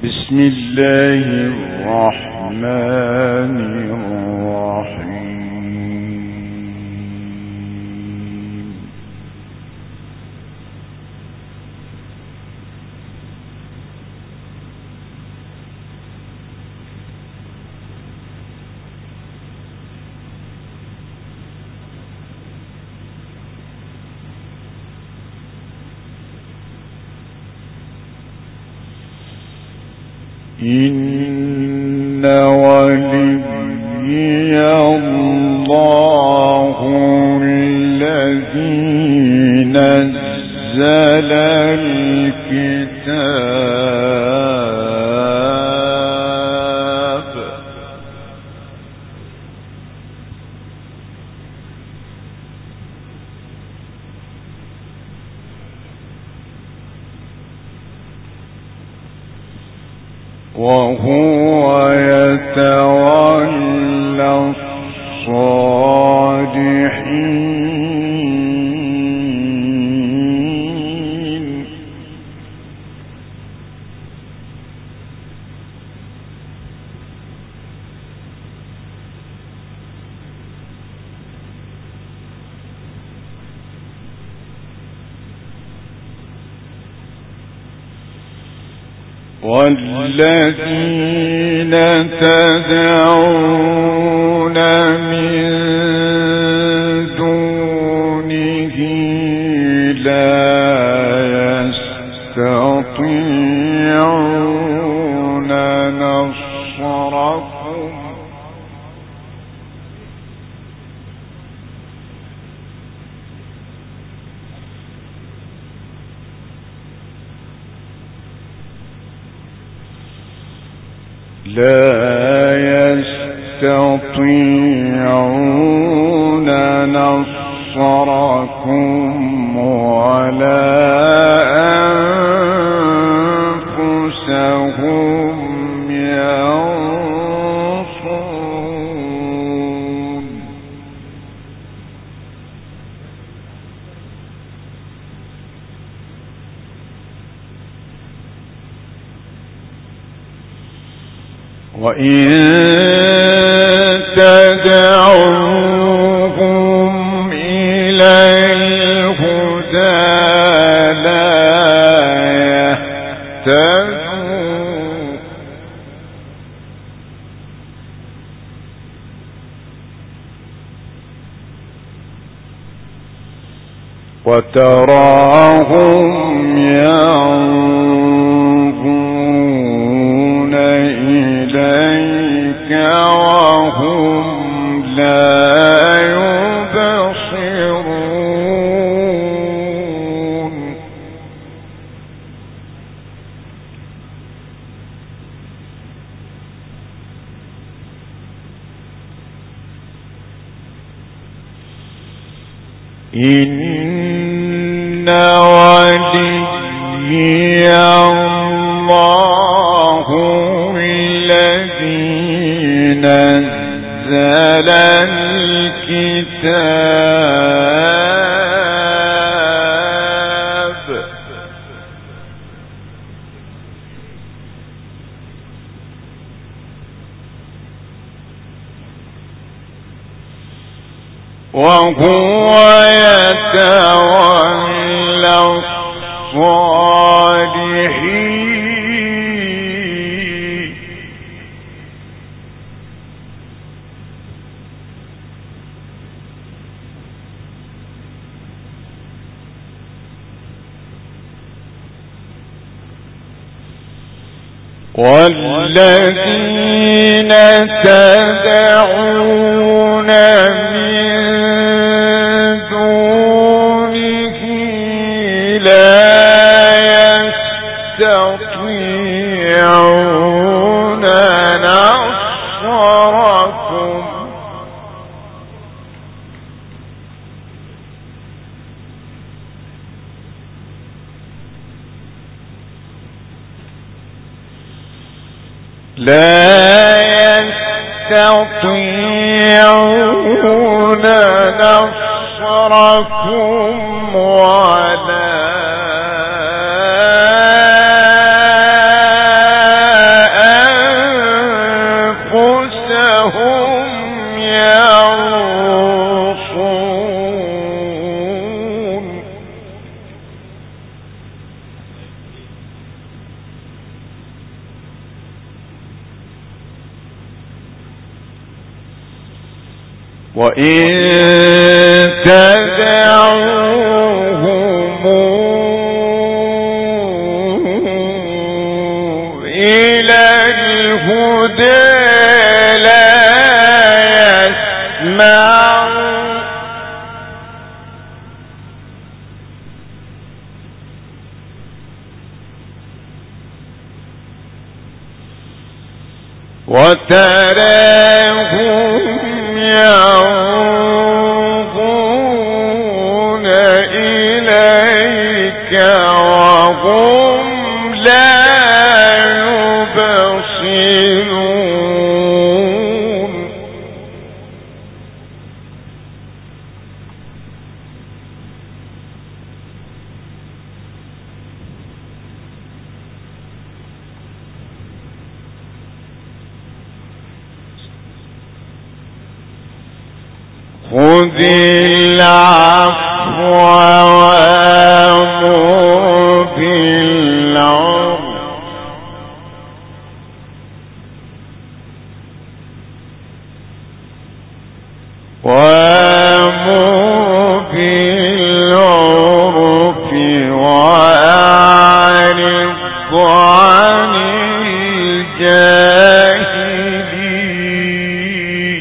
بسم الله الرحمن الرحيم. إن وليي الله الذي نزل الكتاب وهو يتولى الصالحين. والذين تدعون من دونه لا يستطيعون نصركم ولا أنفسهم ينصرون. وإن تدعوهم إلى الهدى لا يهتدون وتراهم ينظرون إليك وهم لا يبصرون. إن وليي الله الذي نزل الكتاب وهو يتولى الصالحين. والذين تدعون من دونه لا يستطيعون نصركم لا يستطيعون نصركم ولا وإن تدعوهم إلى الهدى لا يسمعون وتراهم ينظرون إليك وهم لا يبصرون خذ العفو وأمر بالعرف وأعرض عن الجاهلين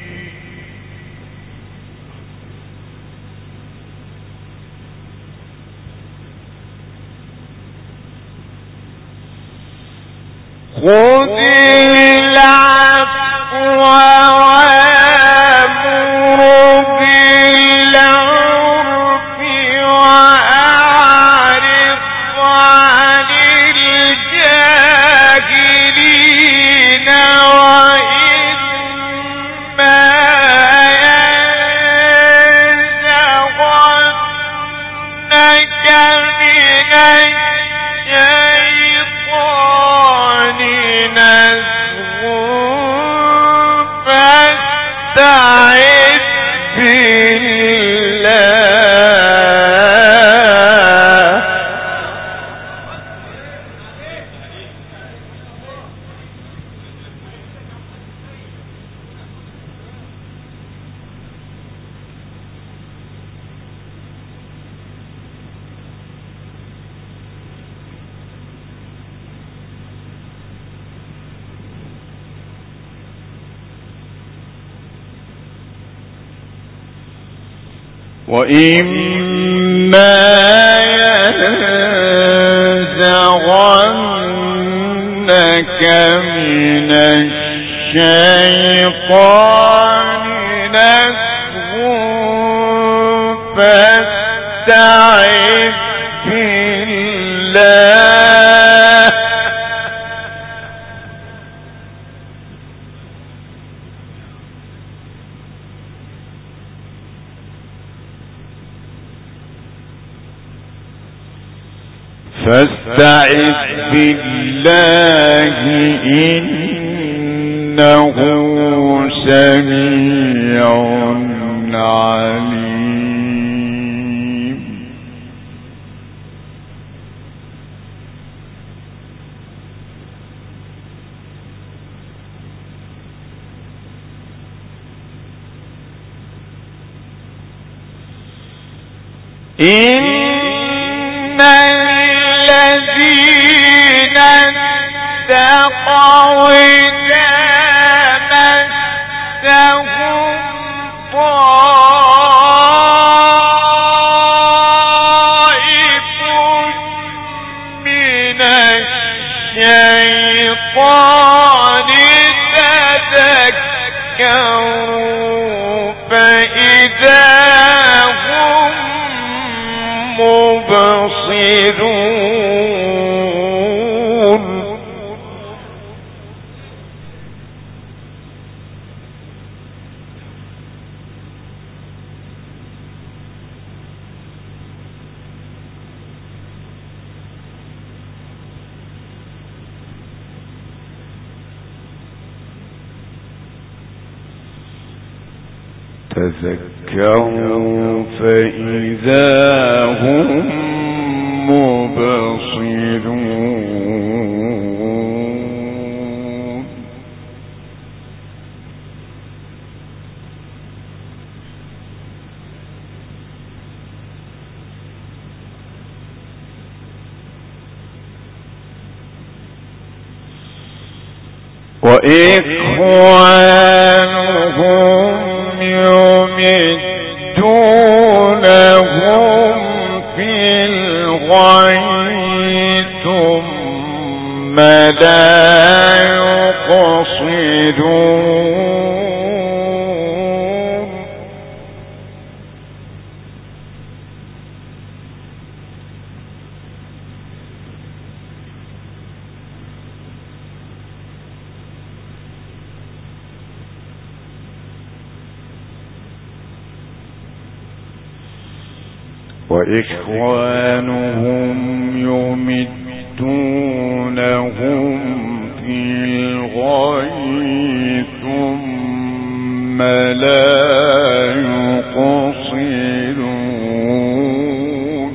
خذ العفو وأمر بالعرف وأعرض عن الجاهلين وإما ينزغنك من الشيطان نزغ فاستعذ بالله وإما ينزغنك من الشيطان نزغ فاستعذ بالله إنه سميع عليم إن الذين اتقوا إذا مسهم طائف من الشيطان تذكروا فإذا هم مبصرون تذكروا فإذا هم مبصرون. وإخوانهم يمدونهم في الغي ثم لا يقصدون. وإخوانهم يمدونهم في الغي ثم لا يقصرون.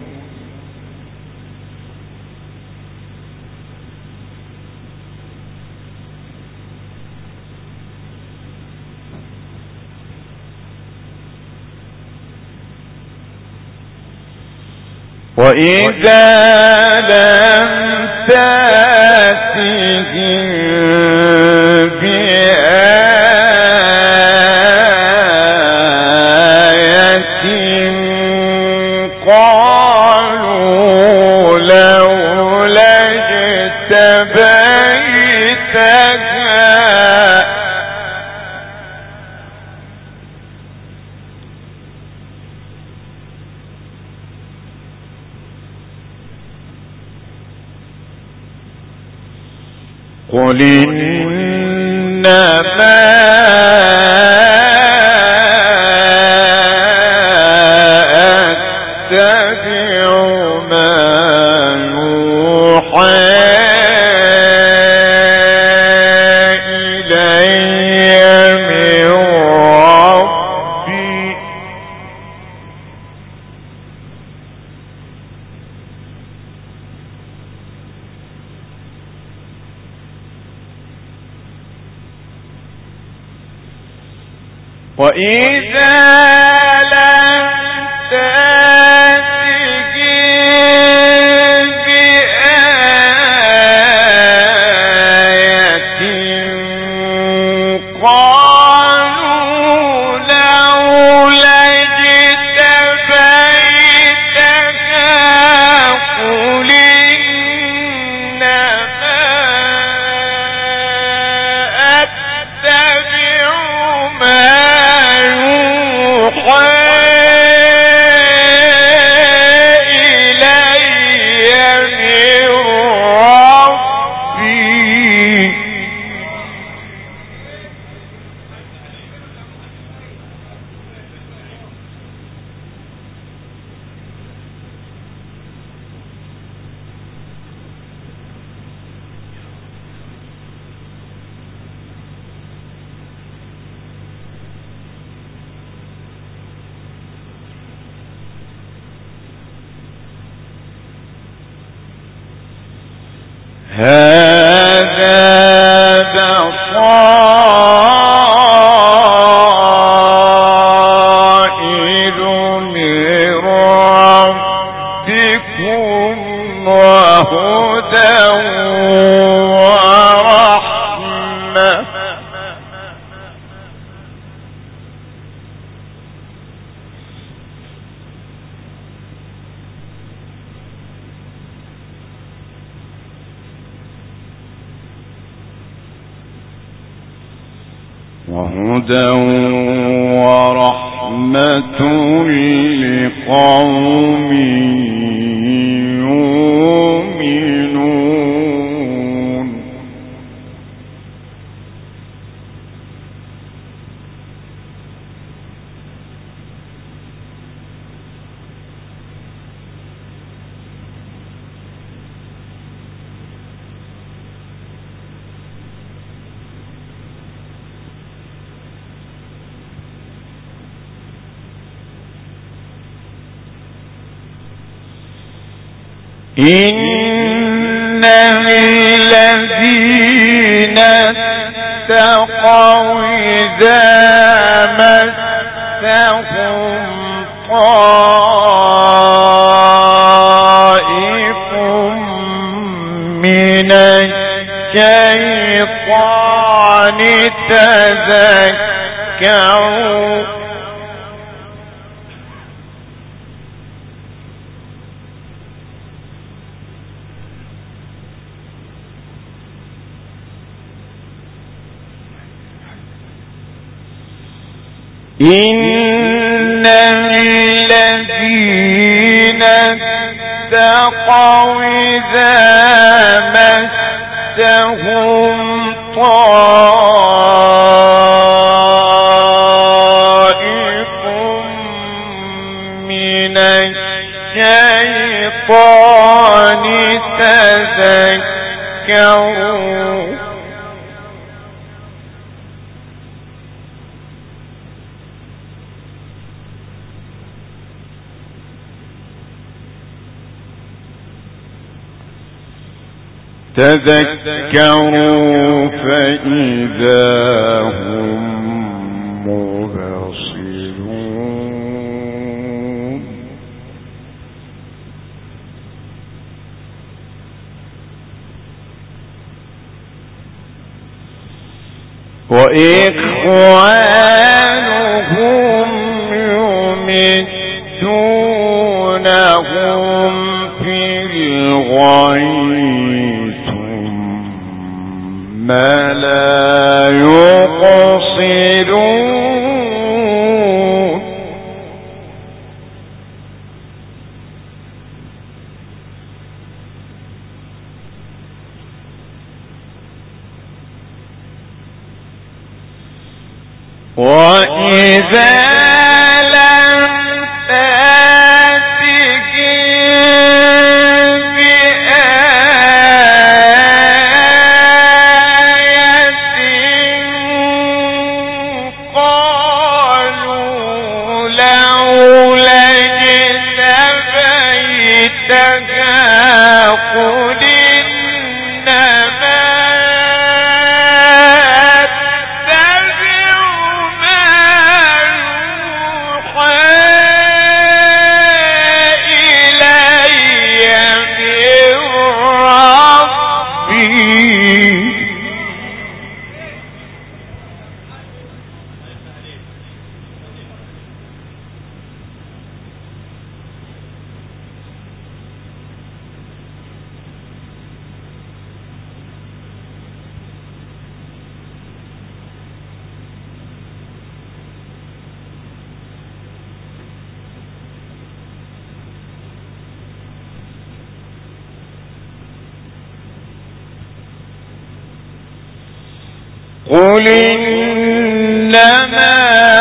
وإذا لم تأتهم بآية قالوا لولا اجتبيتها قل إنما أتبع ما يوحى إلي من ربي وإذا لم تأتهم بآية قالوا لولا اجتبيتها قل إنما أتبع ما هذا بصائر من ربكم وهدى ورحمة ورحمة لقوم يؤمنون. إن الذين اتقوا إذا مسهم طائف من الشيطان تذكروا إن الذين اتقوا إذا مسهم طائف من الشيطان تذكروا فإذا هم مبصرون وإخوانهم يمدونهم في الغي ما لا يقصرون وإذا لم قل إنما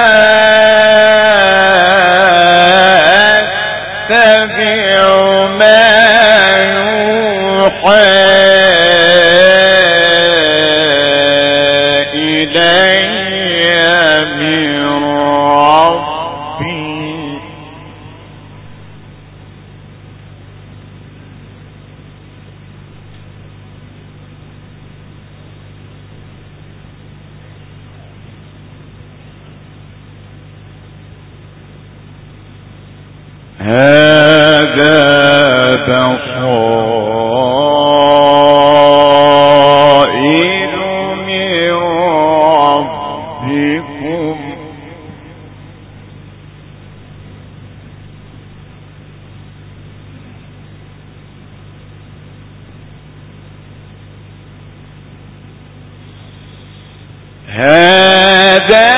أتبع ما يوحى إلي من ربي هذا بصائر من ربكم هذا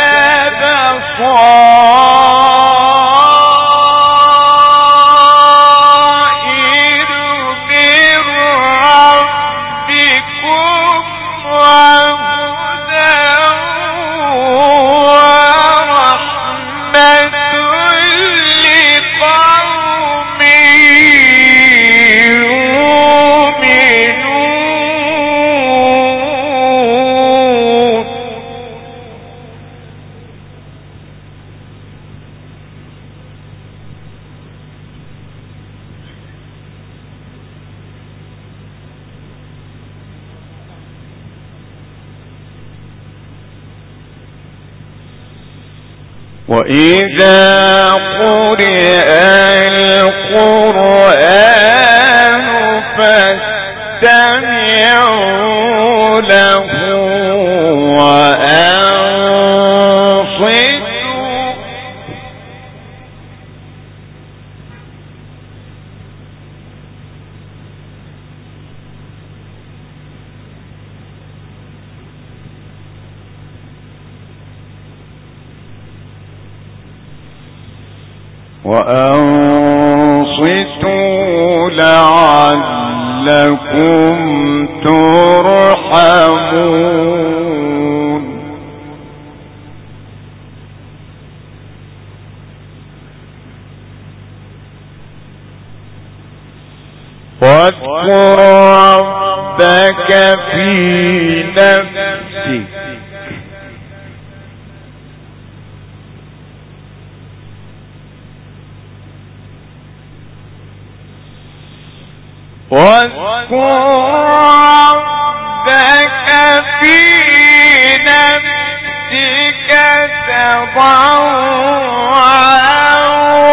وإذا قرئ القرآن فاستمعوا وأنصتوا لعلكم ترحمون. واذكر ربك في نفسك تضرعا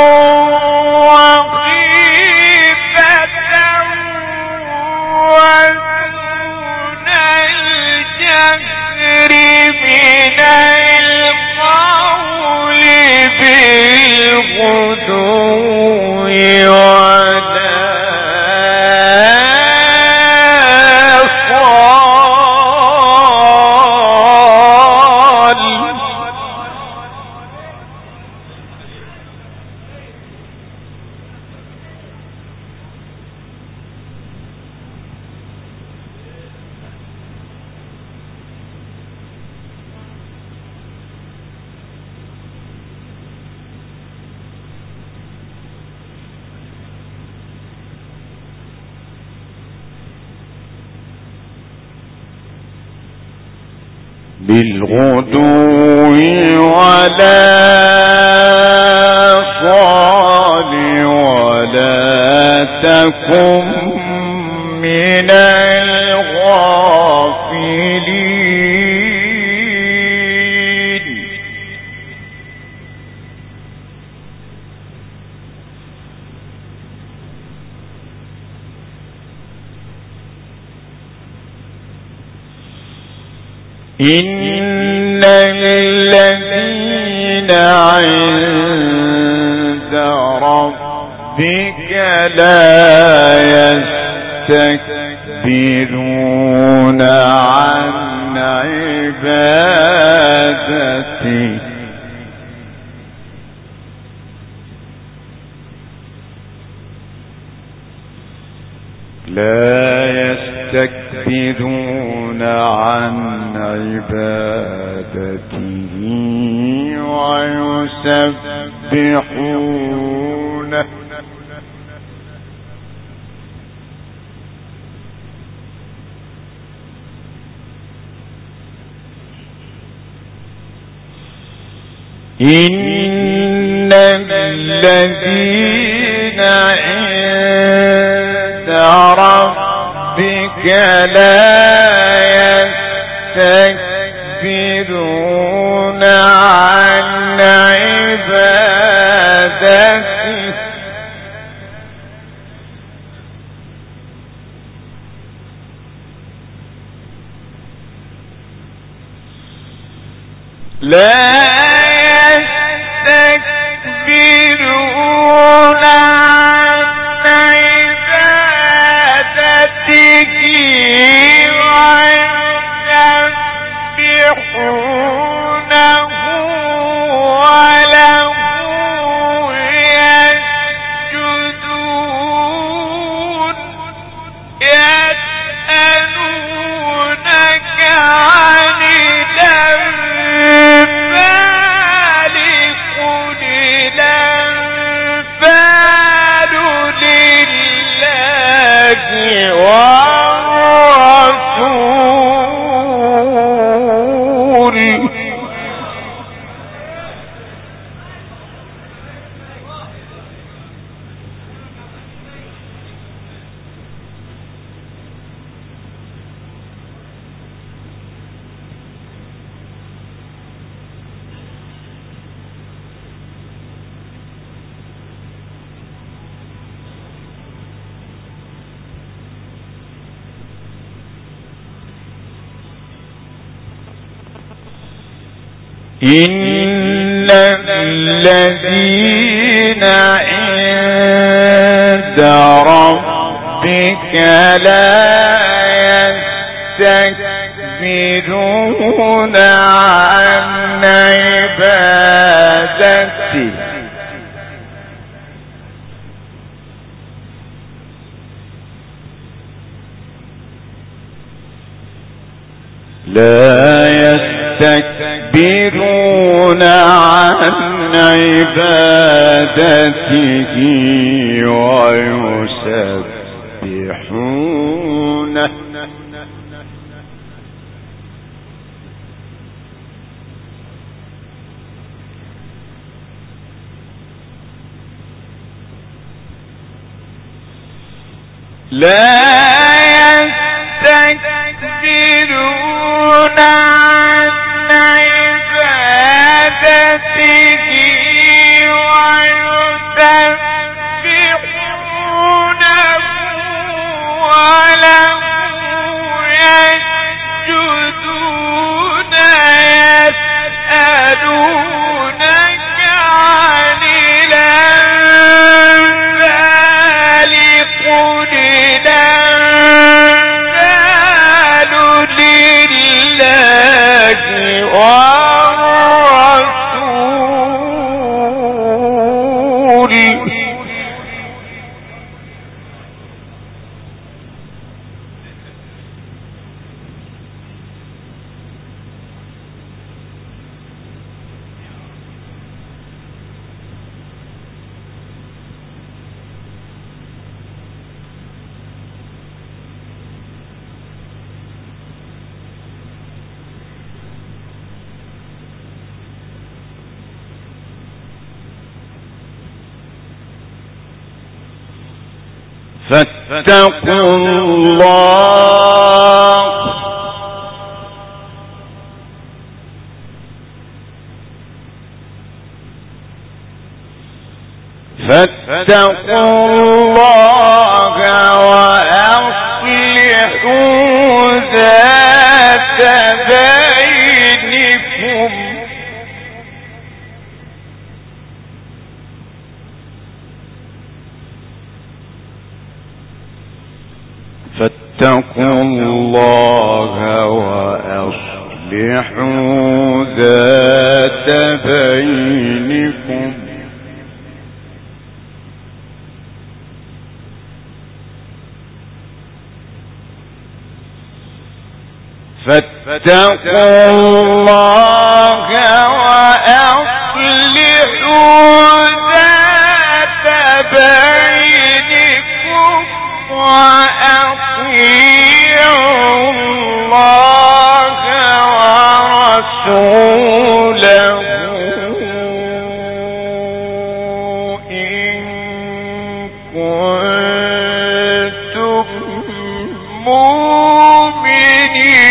وخيفة ودون الجهر من القول بالغدو بالغدو ولا صال ولا تكن من الغافلين. إن الذين عند ربك لا يستكبرون عن عبادته عن عبادته ويسبحونه إن الذين عند ربك لا يستكبرون عن عبادته إن الذين عند ربك لا يستكبرون عن عبادته لا يستكبرون عن عبادته ويسبحونه لا يستكبرون عن عبادته ويسبحونه وله يسجدون يسألونك عن الأنفال قل الأنفال لله والرسول فاتقوا الله وأصلحوا ذات بينكم فاتقوا الله وأصلحوا ذات بينكم فاتقوا الله وأصلحوا ذات بينكم وأطيعوا الله ورسوله إن كنتم مؤمنين.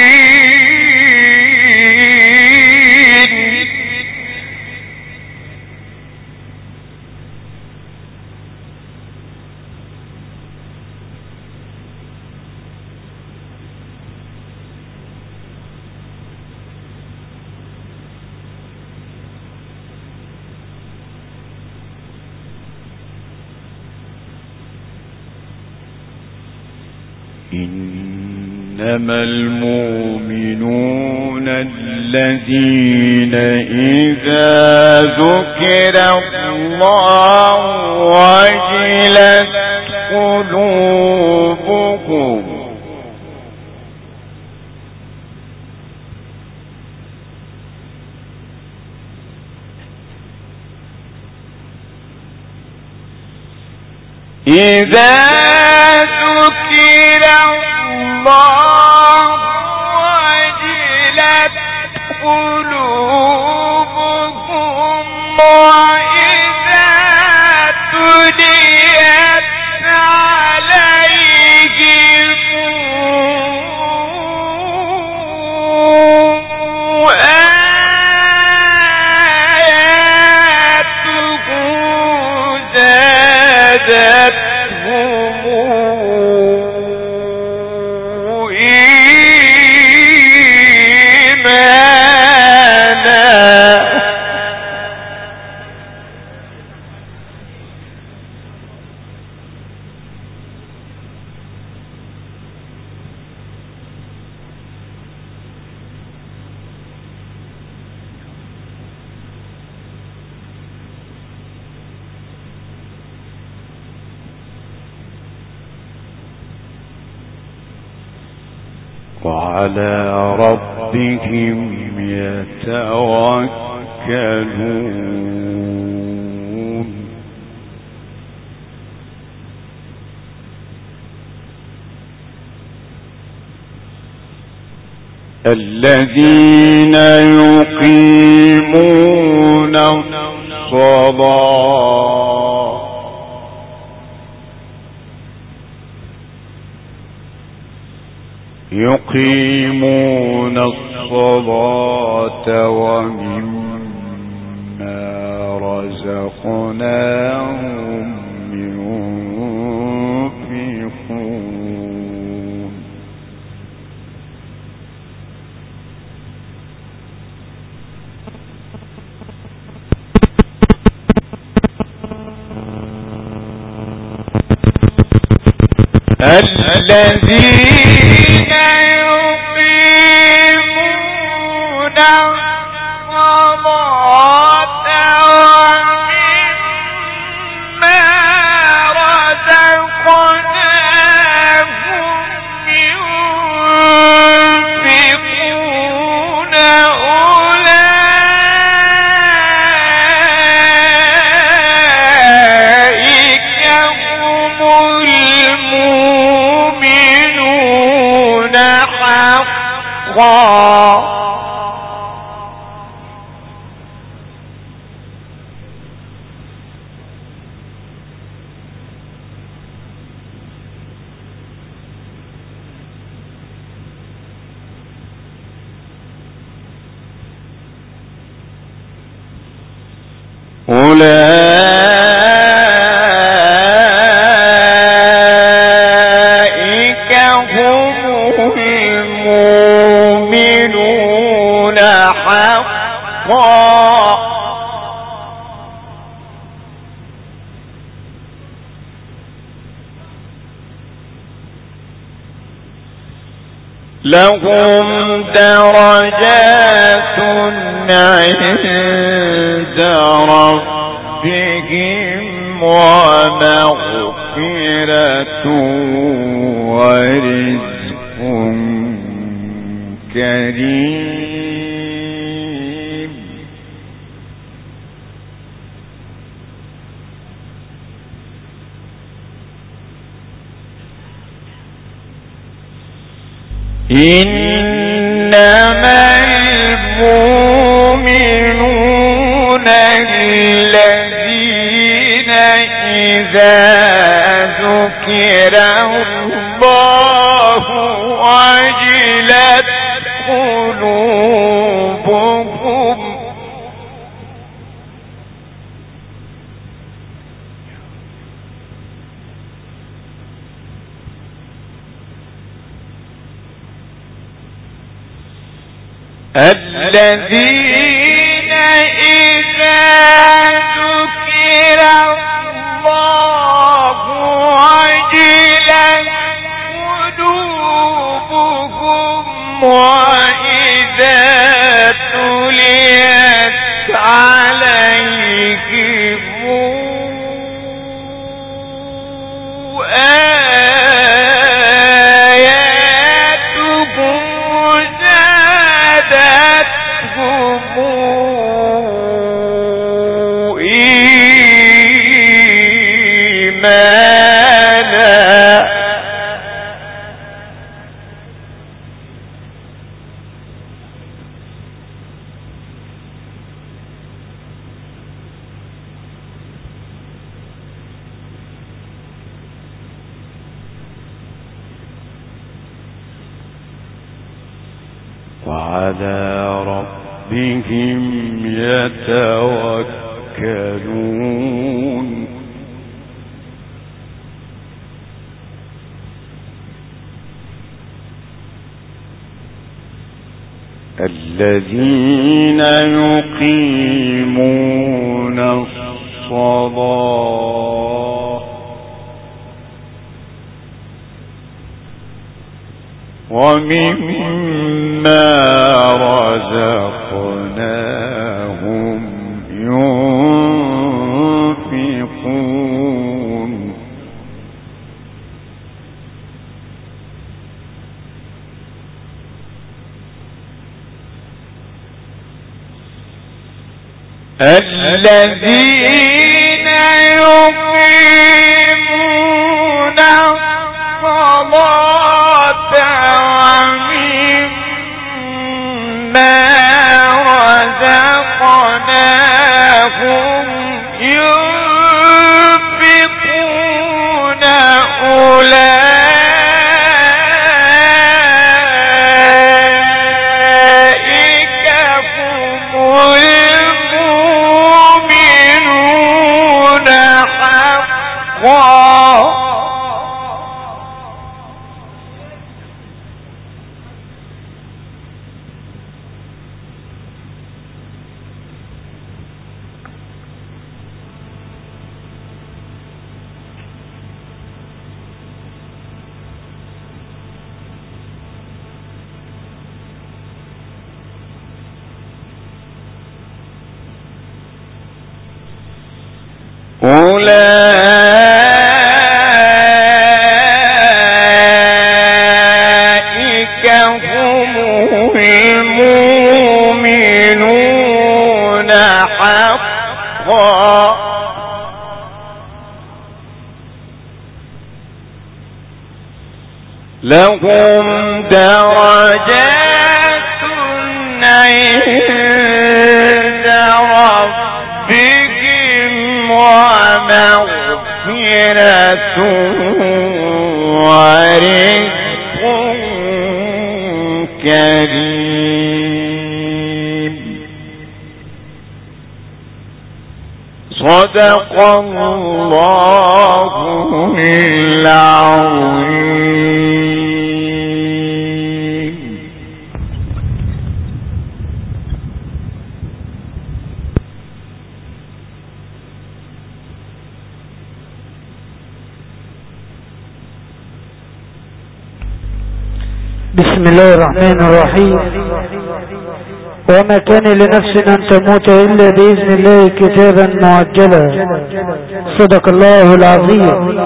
إنما المؤمنون الذين إذا ذكر الله وجلت قلوبهم إذا ذكر الله وجلت قلوبهم وإذا تليت عليهم آياته زادتهم وعلى ربهم ربهم يتوكلون الذين يقيمون الصلاة ومما رزقناهم ينفقون الذين يقيمون الصلاة ومما رزقناهم ينفقون أولئك هم المؤمنون حقا أولئك هم المؤمنون حقا لهم درجات عند ربهم ومغفرة ورزق كريم إنما المؤمنون الذين إذا ذكر الله وجلت قلوبهم الذين إذا ذكر الله وجلت قلوبهم وإذا تليت عليهم وعلى ربهم يتوكلون الذين يقيمون الصلاة ومما رزقناهم ينفقون الذين يقيمون الصلاة ومما رزقناهم ينفقون أولئك هم المؤمنون حقا. أولئك هم المؤمنون حقا. لهم درجات عند ربهم ومغفرة ورزق كريم. صدق الله العظيم. بسم الله الرحمن الرحيم. وما كان لنفس أن تموت إلا بإذن الله كتابا معجلا. صدق الله العظيم.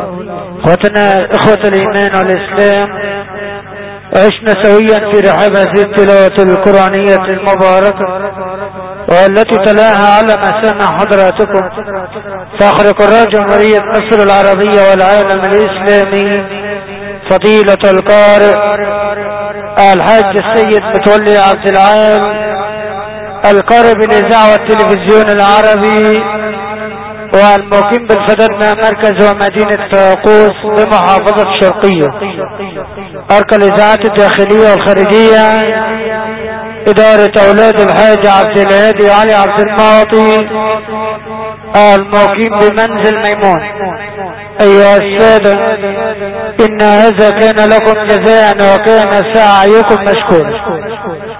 إخوة الإيمان والإسلام، عشنا سويا في رحاب هذه التلاوة القرآنية المباركة، والتي تلاها على مسامع حضراتكم فاخر قراء جمهورية مصر العربية والعالم الإسلامي فضيلة القارئ الحاج السيد متولي عبد العال، القارئ بالإذاعة والتلفزيون العربي والمقيم بالفدادنة مركز ومدينة طاقوس بمحافظة الشرقية، أركى الإذاعات الداخلية والخارجية، إدارة أولاد الحاج عبد الهادي علي عبد المعطي، المقيم بمنزل ميمون. أيها السادة، إن هذا كان لكم جزاء وكان سعيكم مشكورا.